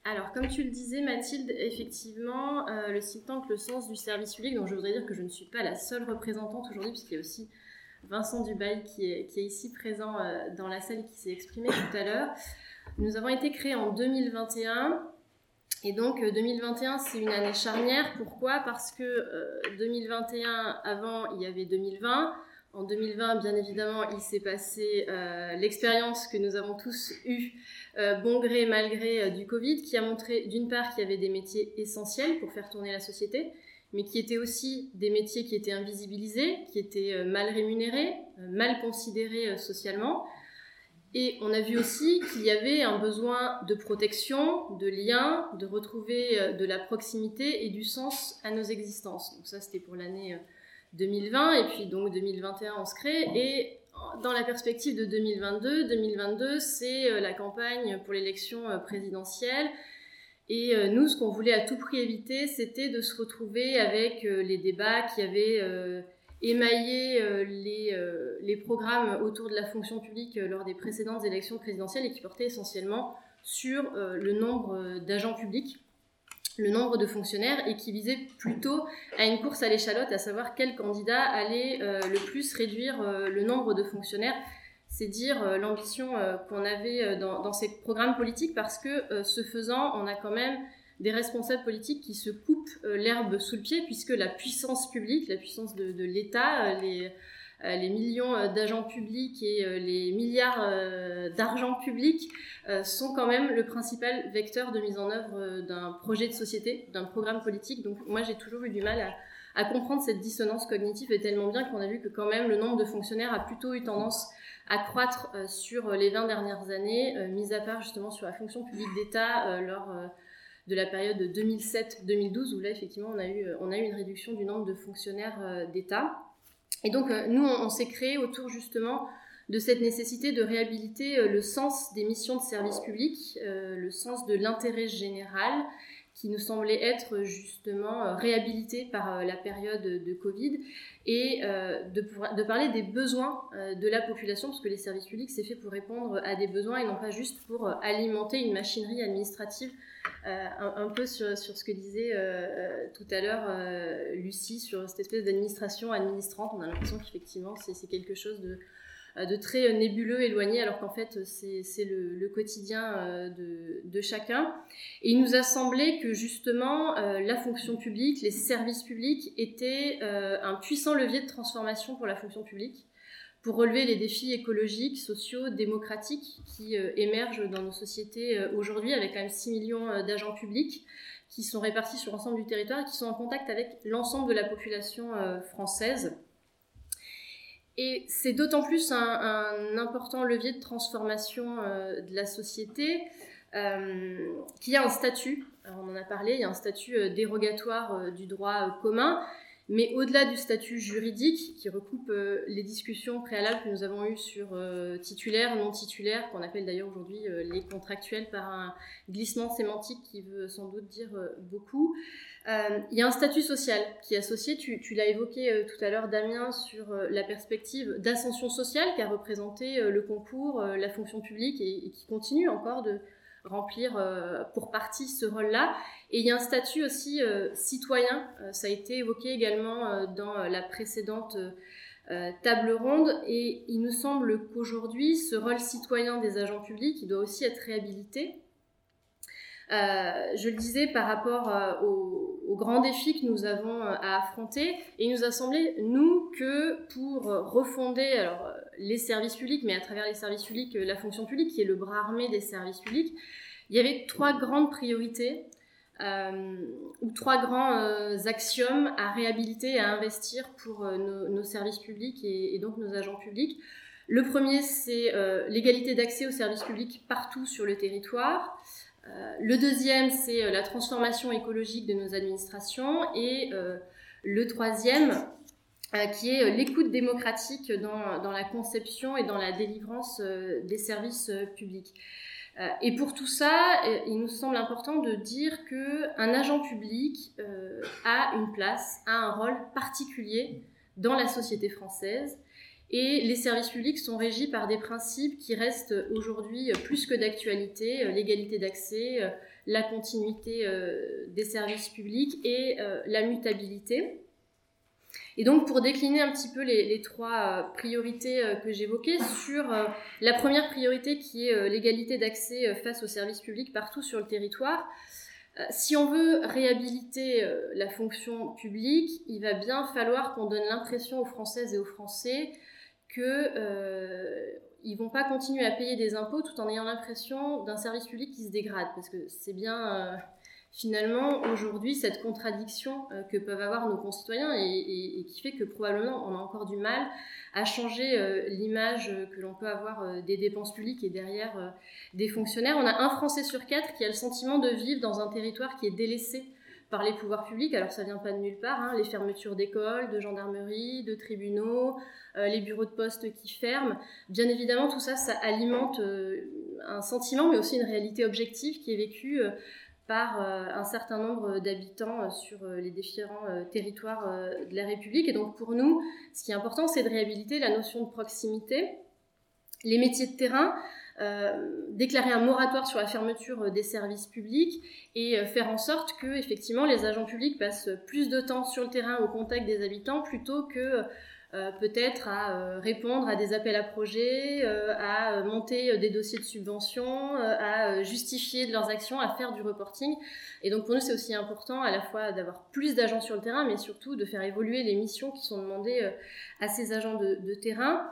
Alors, comme tu le disais, Mathilde, effectivement, le think tank Le Sens du service public, donc je voudrais dire que je ne suis pas la seule représentante aujourd'hui, puisqu'il y a aussi Vincent Dubail qui est ici présent dans la salle et qui s'est exprimé tout à l'heure. Nous avons été créés en 2021. Et donc 2021, c'est une année charnière. Pourquoi ? Parce que 2021, avant, il y avait 2020. En 2020, bien évidemment, il s'est passé l'expérience que nous avons tous eue, bon gré, mal gré, du Covid, qui a montré d'une part qu'il y avait des métiers essentiels pour faire tourner la société, mais qui étaient aussi des métiers qui étaient invisibilisés, qui étaient mal rémunérés, mal considérés socialement. Et on a vu aussi qu'il y avait un besoin de protection, de lien, de retrouver de la proximité et du sens à nos existences. Donc ça, c'était pour l'année 2020, et puis donc 2021, on se crée. Et dans la perspective de 2022, c'est la campagne pour l'élection présidentielle. Et nous, ce qu'on voulait à tout prix éviter, c'était de se retrouver avec les débats qui avaient émaillé les programmes autour de la fonction publique lors des précédentes élections présidentielles et qui portaient essentiellement sur le nombre d'agents publics, le nombre de fonctionnaires, et qui visaient plutôt à une course à l'échalote, à savoir quel candidat allait le plus réduire le nombre de fonctionnaires. C'est dire l'ambition qu'on avait dans ces programmes politiques, parce que ce faisant, on a quand même des responsables politiques qui se coupent l'herbe sous le pied, puisque la puissance publique, la puissance de l'État, les millions d'agents publics et les milliards d'argent public sont quand même le principal vecteur de mise en œuvre d'un projet de société, d'un programme politique. Donc moi, j'ai toujours eu du mal à comprendre cette dissonance cognitive, et tellement bien qu'on a vu que quand même le nombre de fonctionnaires a plutôt eu tendance à croître sur les 20 dernières années, mis à part justement sur la fonction publique d'État lors de la période 2007-2012, où là effectivement on a eu une réduction du nombre de fonctionnaires d'État. Et donc nous on s'est créé autour justement de cette nécessité de réhabiliter le sens des missions de service public, le sens de l'intérêt général, qui nous semblait être justement réhabilité par la période de Covid, et de parler des besoins de la population, parce que les services publics, c'est fait pour répondre à des besoins et non pas juste pour alimenter une machinerie administrative, un peu sur ce que disait tout à l'heure Lucie, sur cette espèce d'administration administrante. On a l'impression qu'effectivement c'est quelque chose de très nébuleux, éloigné, alors qu'en fait c'est le quotidien de chacun. Et il nous a semblé que justement la fonction publique, les services publics étaient un puissant levier de transformation pour la fonction publique, pour relever les défis écologiques, sociaux, démocratiques qui émergent dans nos sociétés aujourd'hui, avec quand même 6 millions d'agents publics qui sont répartis sur l'ensemble du territoire et qui sont en contact avec l'ensemble de la population française. Et c'est d'autant plus un important levier de transformation de la société qu'il y a un statut, alors on en a parlé, il y a un statut dérogatoire du droit commun, mais au-delà du statut juridique qui recoupe les discussions préalables que nous avons eues sur titulaires, non titulaires, qu'on appelle d'ailleurs aujourd'hui les contractuels, par un glissement sémantique qui veut sans doute dire beaucoup. Il y a un statut social qui est associé, tu l'as évoqué tout à l'heure Damien, sur la perspective d'ascension sociale qu'a représenté le concours, la fonction publique, et qui continue encore de remplir pour partie ce rôle-là. Et il y a un statut aussi citoyen, ça a été évoqué également dans la précédente table ronde, et il nous semble qu'aujourd'hui ce rôle citoyen des agents publics, il doit aussi être réhabilité. Je le disais, par rapport aux grands défis que nous avons à affronter, et il nous a semblé, nous, que pour refonder les services publics, mais à travers les services publics, la fonction publique, qui est le bras armé des services publics, il y avait 3 grandes priorités, ou 3 grands axiomes à réhabiliter et à investir pour nos services publics et donc nos agents publics. Le premier, c'est l'égalité d'accès aux services publics partout sur le territoire. Le deuxième, c'est la transformation écologique de nos administrations, et le troisième, qui est l'écoute démocratique dans la conception et dans la délivrance des services publics. Et pour tout ça, il nous semble important de dire qu'un agent public a une place, a un rôle particulier dans la société française, Et les services publics sont régis par des principes qui restent aujourd'hui plus que d'actualité, l'égalité d'accès, la continuité des services publics et la mutabilité. Et donc, pour décliner un petit peu les trois priorités que j'évoquais, sur la première priorité qui est l'égalité d'accès face aux services publics partout sur le territoire, si on veut réhabiliter la fonction publique, il va bien falloir qu'on donne l'impression aux Françaises et aux Français qu'ils ne vont pas continuer à payer des impôts tout en ayant l'impression d'un service public qui se dégrade. Parce que c'est bien, finalement, aujourd'hui, cette contradiction que peuvent avoir nos concitoyens et qui fait que probablement on a encore du mal à changer l'image que l'on peut avoir des dépenses publiques et derrière des fonctionnaires. On a un Français sur 4 qui a le sentiment de vivre dans un territoire qui est délaissé par les pouvoirs publics. Alors ça vient pas de nulle part, hein, les fermetures d'écoles, de gendarmerie, de tribunaux, les bureaux de poste qui ferment. Bien évidemment, tout ça, ça alimente un sentiment, mais aussi une réalité objective qui est vécue par un certain nombre d'habitants sur les différents territoires de la République. Et donc pour nous, ce qui est important, c'est de réhabiliter la notion de proximité, les métiers de terrain, déclarer un moratoire sur la fermeture des services publics et faire en sorte que effectivement les agents publics passent plus de temps sur le terrain au contact des habitants plutôt que peut-être à répondre à des appels à projets, à monter des dossiers de subvention, à justifier de leurs actions, à faire du reporting. Et donc pour nous, c'est aussi important à la fois d'avoir plus d'agents sur le terrain, mais surtout de faire évoluer les missions qui sont demandées à ces agents de terrain.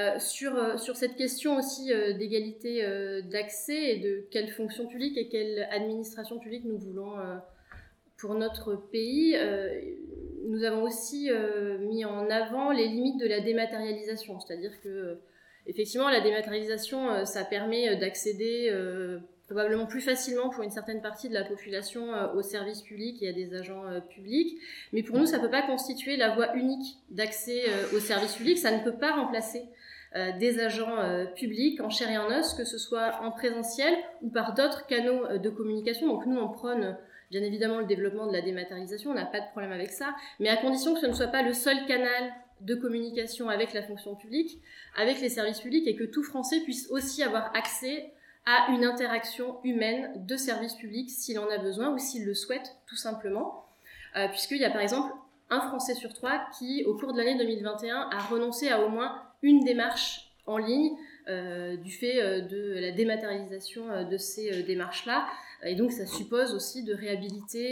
Sur cette question aussi d'égalité d'accès et de quelle fonction publique et quelle administration publique nous voulons pour notre pays, nous avons aussi mis en avant les limites de la dématérialisation, c'est-à-dire que effectivement la dématérialisation ça permet d'accéder probablement plus facilement pour une certaine partie de la population aux services publics et à des agents publics, mais pour nous ça ne peut pas constituer la voie unique d'accès aux services publics, ça ne peut pas remplacer des agents publics en chair et en os, que ce soit en présentiel ou par d'autres canaux de communication. Donc nous on prône bien évidemment le développement de la dématérialisation, on n'a pas de problème avec ça, mais à condition que ce ne soit pas le seul canal de communication avec la fonction publique, avec les services publics, et que tout Français puisse aussi avoir accès à une interaction humaine de services publics s'il en a besoin ou s'il le souhaite tout simplement, puisqu'il y a par exemple un Français sur 3 qui, au cours de l'année 2021, a renoncé à au moins une démarche en ligne du fait de la dématérialisation de ces démarches-là. Et donc ça suppose aussi de réhabiliter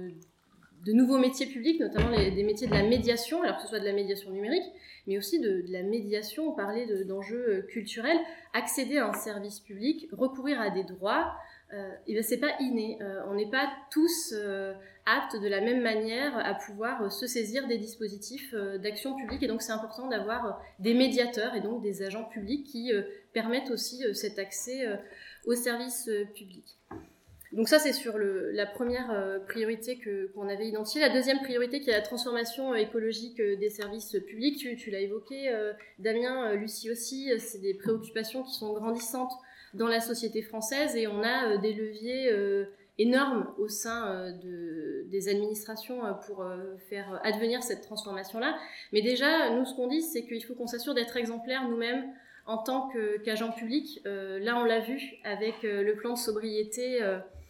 de nouveaux métiers publics, notamment des métiers de la médiation, alors que ce soit de la médiation numérique, mais aussi de la médiation, on parlait d'enjeux culturels, accéder à un service public, recourir à des droits, et bien c'est pas inné. On n'est pas tous aptes de la même manière à pouvoir se saisir des dispositifs d'action publique, et donc c'est important d'avoir des médiateurs et donc des agents publics qui permettent aussi cet accès aux services publics. Donc ça, c'est sur la première priorité qu'on avait identifiée. La deuxième priorité, qui est la transformation écologique des services publics, tu l'as évoqué, Damien, Lucie aussi, c'est des préoccupations qui sont grandissantes dans la société française, et on a des leviers énormes au sein des administrations pour faire advenir cette transformation-là. Mais déjà, nous, ce qu'on dit, c'est qu'il faut qu'on s'assure d'être exemplaires nous-mêmes en tant qu'agents publics. Là, on l'a vu avec le plan de sobriété.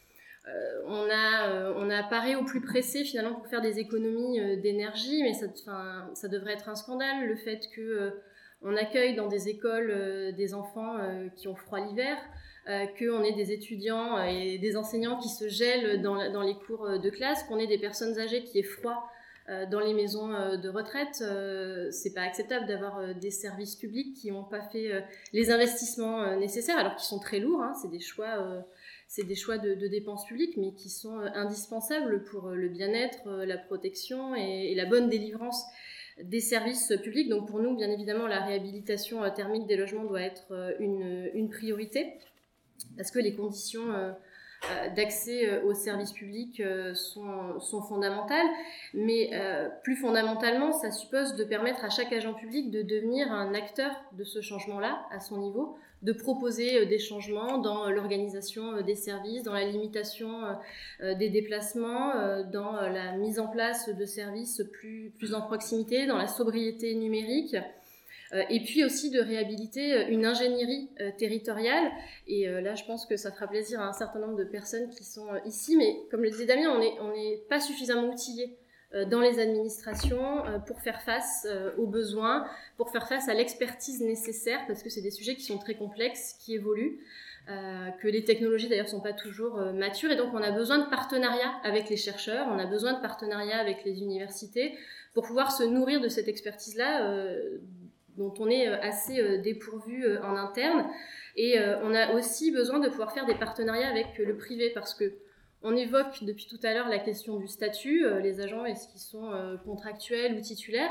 On a paré au plus pressé finalement pour faire des économies d'énergie, mais ça devrait être un scandale, le fait qu'on accueille dans des écoles des enfants qui ont froid l'hiver, qu'on ait des étudiants et des enseignants qui se gèlent dans les cours de classe, qu'on ait des personnes âgées qui aient froid dans les maisons de retraite. C'est pas acceptable d'avoir des services publics qui n'ont pas fait les investissements nécessaires, alors qu'ils sont très lourds, hein, c'est des choix de dépenses publiques, mais qui sont indispensables pour le bien-être, la protection et la bonne délivrance des services publics. Donc pour nous, bien évidemment, la réhabilitation thermique des logements doit être une priorité, parce que les conditions d'accès aux services publics sont fondamentales, mais plus fondamentalement, ça suppose de permettre à chaque agent public de devenir un acteur de ce changement-là à son niveau, de proposer des changements dans l'organisation des services, dans la limitation des déplacements, dans la mise en place de services plus en proximité, dans la sobriété numérique. Et puis aussi de réhabiliter une ingénierie territoriale. Et là, je pense que ça fera plaisir à un certain nombre de personnes qui sont ici. Mais comme le disait Damien, on n'est pas suffisamment outillés dans les administrations pour faire face aux besoins, pour faire face à l'expertise nécessaire, parce que c'est des sujets qui sont très complexes, qui évoluent, que les technologies d'ailleurs sont pas toujours matures, et donc on a besoin de partenariats avec les chercheurs, on a besoin de partenariats avec les universités pour pouvoir se nourrir de cette expertise-là dont on est assez dépourvu en interne. Et on a aussi besoin de pouvoir faire des partenariats avec le privé, parce que on évoque depuis tout à l'heure la question du statut, les agents, est-ce qu'ils sont contractuels ou titulaires?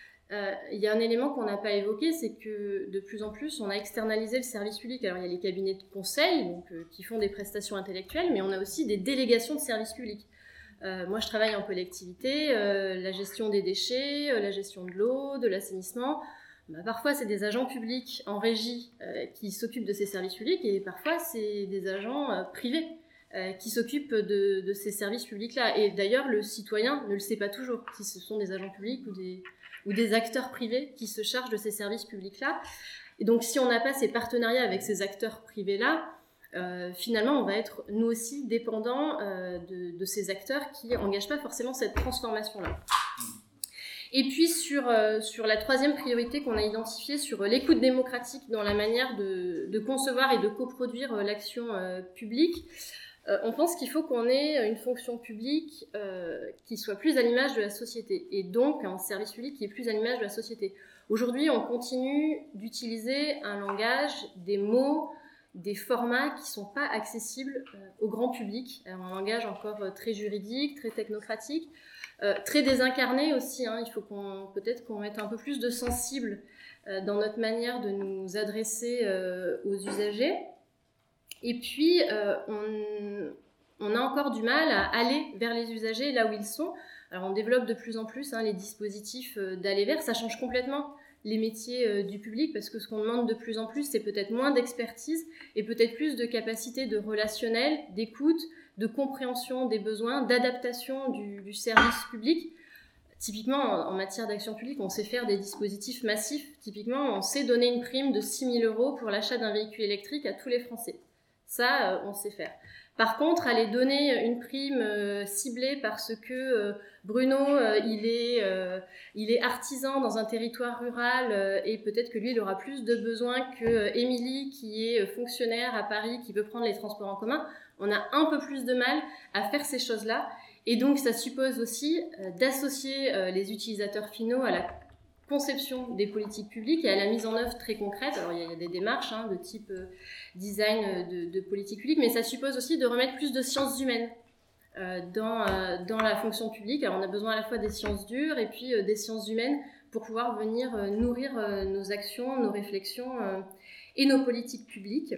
Il y a un élément qu'on n'a pas évoqué, c'est que de plus en plus, on a externalisé le service public. Alors, il y a les cabinets de conseil donc, qui font des prestations intellectuelles, mais on a aussi des délégations de service public. Moi, je travaille en collectivité, la gestion des déchets, la gestion de l'eau, de l'assainissement. Parfois, c'est des agents publics en régie qui s'occupent de ces services publics, et parfois, c'est des agents privés qui s'occupent de ces services publics-là. Et d'ailleurs, le citoyen ne le sait pas toujours, si ce sont des agents publics ou des acteurs privés qui se chargent de ces services publics-là. Et donc, si on n'a pas ces partenariats avec ces acteurs privés-là, finalement, on va être, nous aussi, dépendants de ces acteurs qui n'engagent pas forcément cette transformation-là. Et puis, sur la troisième priorité qu'on a identifiée, sur l'écoute démocratique dans la manière de concevoir et de coproduire l'action publique, on pense qu'il faut qu'on ait une fonction publique qui soit plus à l'image de la société, et donc un service public qui est plus à l'image de la société. Aujourd'hui, on continue d'utiliser un langage, des mots, des formats qui ne sont pas accessibles au grand public. Alors, un langage encore très juridique, très technocratique, très désincarné aussi. Il faut peut-être qu'on mette un peu plus de sensible dans notre manière de nous adresser aux usagers. Et puis, on a encore du mal à aller vers les usagers là où ils sont. Alors, on développe de plus en plus les dispositifs d'aller vers. Ça change complètement les métiers du public, parce que ce qu'on demande de plus en plus, c'est peut-être moins d'expertise et peut-être plus de capacité de relationnel, d'écoute, de compréhension des besoins, d'adaptation du service public. Typiquement, en matière d'action publique, on sait faire des dispositifs massifs. Typiquement, on sait donner une prime de 6 000 € pour l'achat d'un véhicule électrique à tous les Français. Ça, on sait faire. Par contre, aller donner une prime ciblée parce que Bruno, il est artisan dans un territoire rural et peut-être que lui, il aura plus de besoins que Émilie, qui est fonctionnaire à Paris, qui peut prendre les transports en commun, on a un peu plus de mal à faire ces choses-là. Et donc, ça suppose aussi d'associer les utilisateurs finaux à la conception des politiques publiques et à la mise en œuvre très concrète. Alors, il y a des démarches de type design de politique publique, mais ça suppose aussi de remettre plus de sciences humaines dans la fonction publique. Alors, on a besoin à la fois des sciences dures et puis des sciences humaines pour pouvoir venir nourrir nos actions, nos réflexions et nos politiques publiques.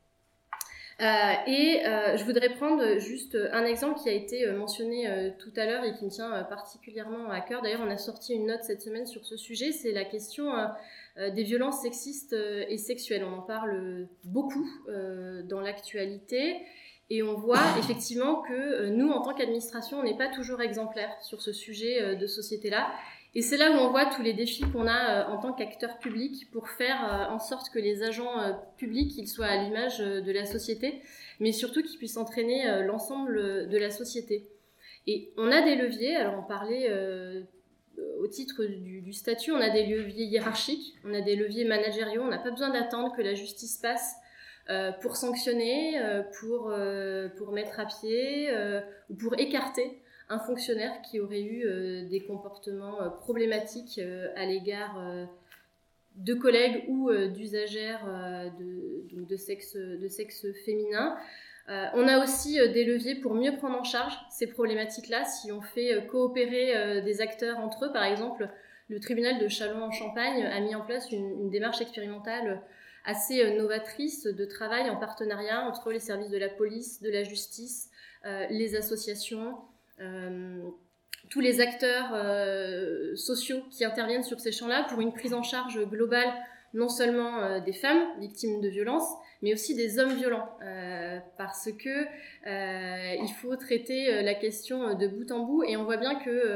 Je voudrais prendre juste un exemple qui a été mentionné tout à l'heure et qui me tient particulièrement à cœur. D'ailleurs, on a sorti une note cette semaine sur ce sujet, c'est la question des violences sexistes et sexuelles. On en parle beaucoup dans l'actualité, et on voit effectivement que nous, en tant qu'administration, on n'est pas toujours exemplaires sur ce sujet de société-là. Et c'est là où on voit tous les défis qu'on a en tant qu'acteurs publics pour faire en sorte que les agents publics ils soient à l'image de la société, mais surtout qu'ils puissent entraîner l'ensemble de la société. Et on a des leviers, alors on parlait au titre du statut, on a des leviers hiérarchiques, on a des leviers managériaux, on n'a pas besoin d'attendre que la justice passe pour sanctionner, pour mettre à pied ou pour écarter un fonctionnaire qui aurait eu des comportements problématiques à l'égard de collègues ou d'usagères de sexe féminin. On a aussi des leviers pour mieux prendre en charge ces problématiques-là. Si on fait coopérer des acteurs entre eux, par exemple, le tribunal de Châlons-en-Champagne a mis en place une démarche expérimentale assez novatrice de travail en partenariat entre les services de la police, de la justice, les associations, tous les acteurs sociaux qui interviennent sur ces champs-là pour une prise en charge globale non seulement des femmes victimes de violences, mais aussi des hommes violents, parce que il faut traiter la question de bout en bout, et on voit bien que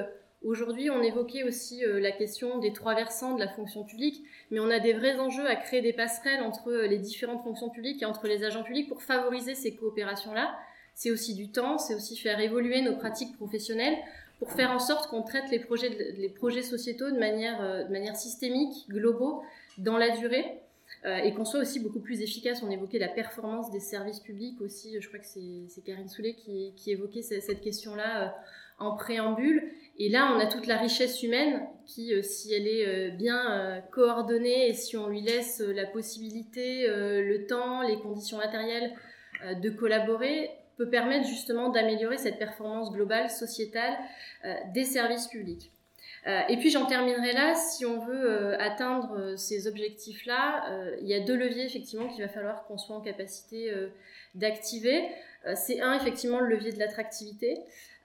Aujourd'hui, on évoquait aussi la question des 3 versants de la fonction publique, mais on a des vrais enjeux à créer des passerelles entre les différentes fonctions publiques et entre les agents publics pour favoriser ces coopérations-là. C'est aussi du temps, c'est aussi faire évoluer nos pratiques professionnelles pour faire en sorte qu'on traite les projets sociétaux de manière systémique, globaux, dans la durée, et qu'on soit aussi beaucoup plus efficace. On évoquait la performance des services publics aussi, je crois que c'est Karine Soulet qui évoquait cette question-là en préambule. Et là, on a toute la richesse humaine qui, si elle est bien coordonnée et si on lui laisse la possibilité, le temps, les conditions matérielles de collaborer, peut permettre justement d'améliorer cette performance globale, sociétale des services publics. Et puis j'en terminerai là, si on veut atteindre ces objectifs-là, il y a 2 leviers effectivement qu'il va falloir qu'on soit en capacité d'activer. C'est effectivement le levier de l'attractivité.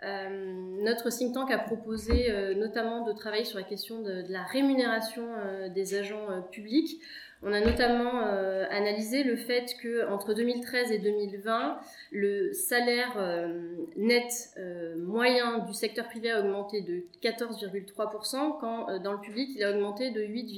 Notre think tank a proposé notamment de travailler sur la question de la rémunération des agents publics. On a notamment analysé le fait qu'entre 2013 et 2020, le salaire net moyen du secteur privé a augmenté de 14,3%, quand dans le public, il a augmenté de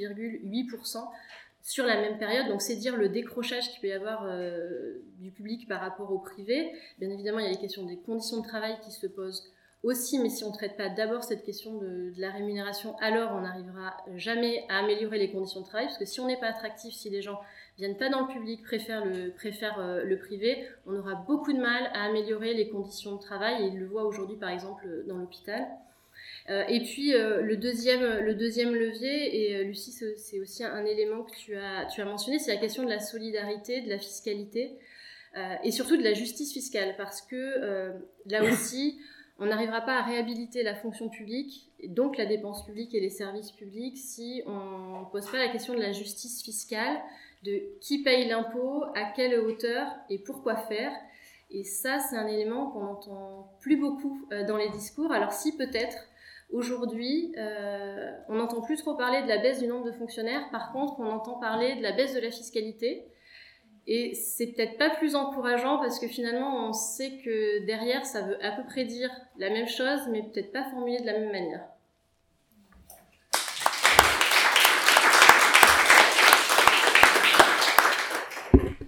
8,8% sur la même période. Donc c'est dire le décrochage qu'il peut y avoir du public par rapport au privé. Bien évidemment, il y a les questions des conditions de travail qui se posent aussi, mais si on ne traite pas d'abord cette question de la rémunération, alors on n'arrivera jamais à améliorer les conditions de travail, parce que si on n'est pas attractif, si les gens ne viennent pas dans le public, préfèrent le privé, on aura beaucoup de mal à améliorer les conditions de travail, et ils le voient aujourd'hui par exemple dans l'hôpital. Et puis le deuxième levier, et Lucie, c'est aussi un élément que tu as mentionné, c'est la question de la solidarité, de la fiscalité, et surtout de la justice fiscale, parce que là aussi, on n'arrivera pas à réhabiliter la fonction publique, et donc la dépense publique et les services publics, si on ne pose pas la question de la justice fiscale, de qui paye l'impôt, à quelle hauteur et pourquoi faire. Et ça, c'est un élément qu'on n'entend plus beaucoup dans les discours. Alors si peut-être, aujourd'hui, on n'entend plus trop parler de la baisse du nombre de fonctionnaires, par contre, on entend parler de la baisse de la fiscalité. Et c'est peut-être pas plus encourageant parce que finalement on sait que derrière ça veut à peu près dire la même chose mais peut-être pas formulé de la même manière.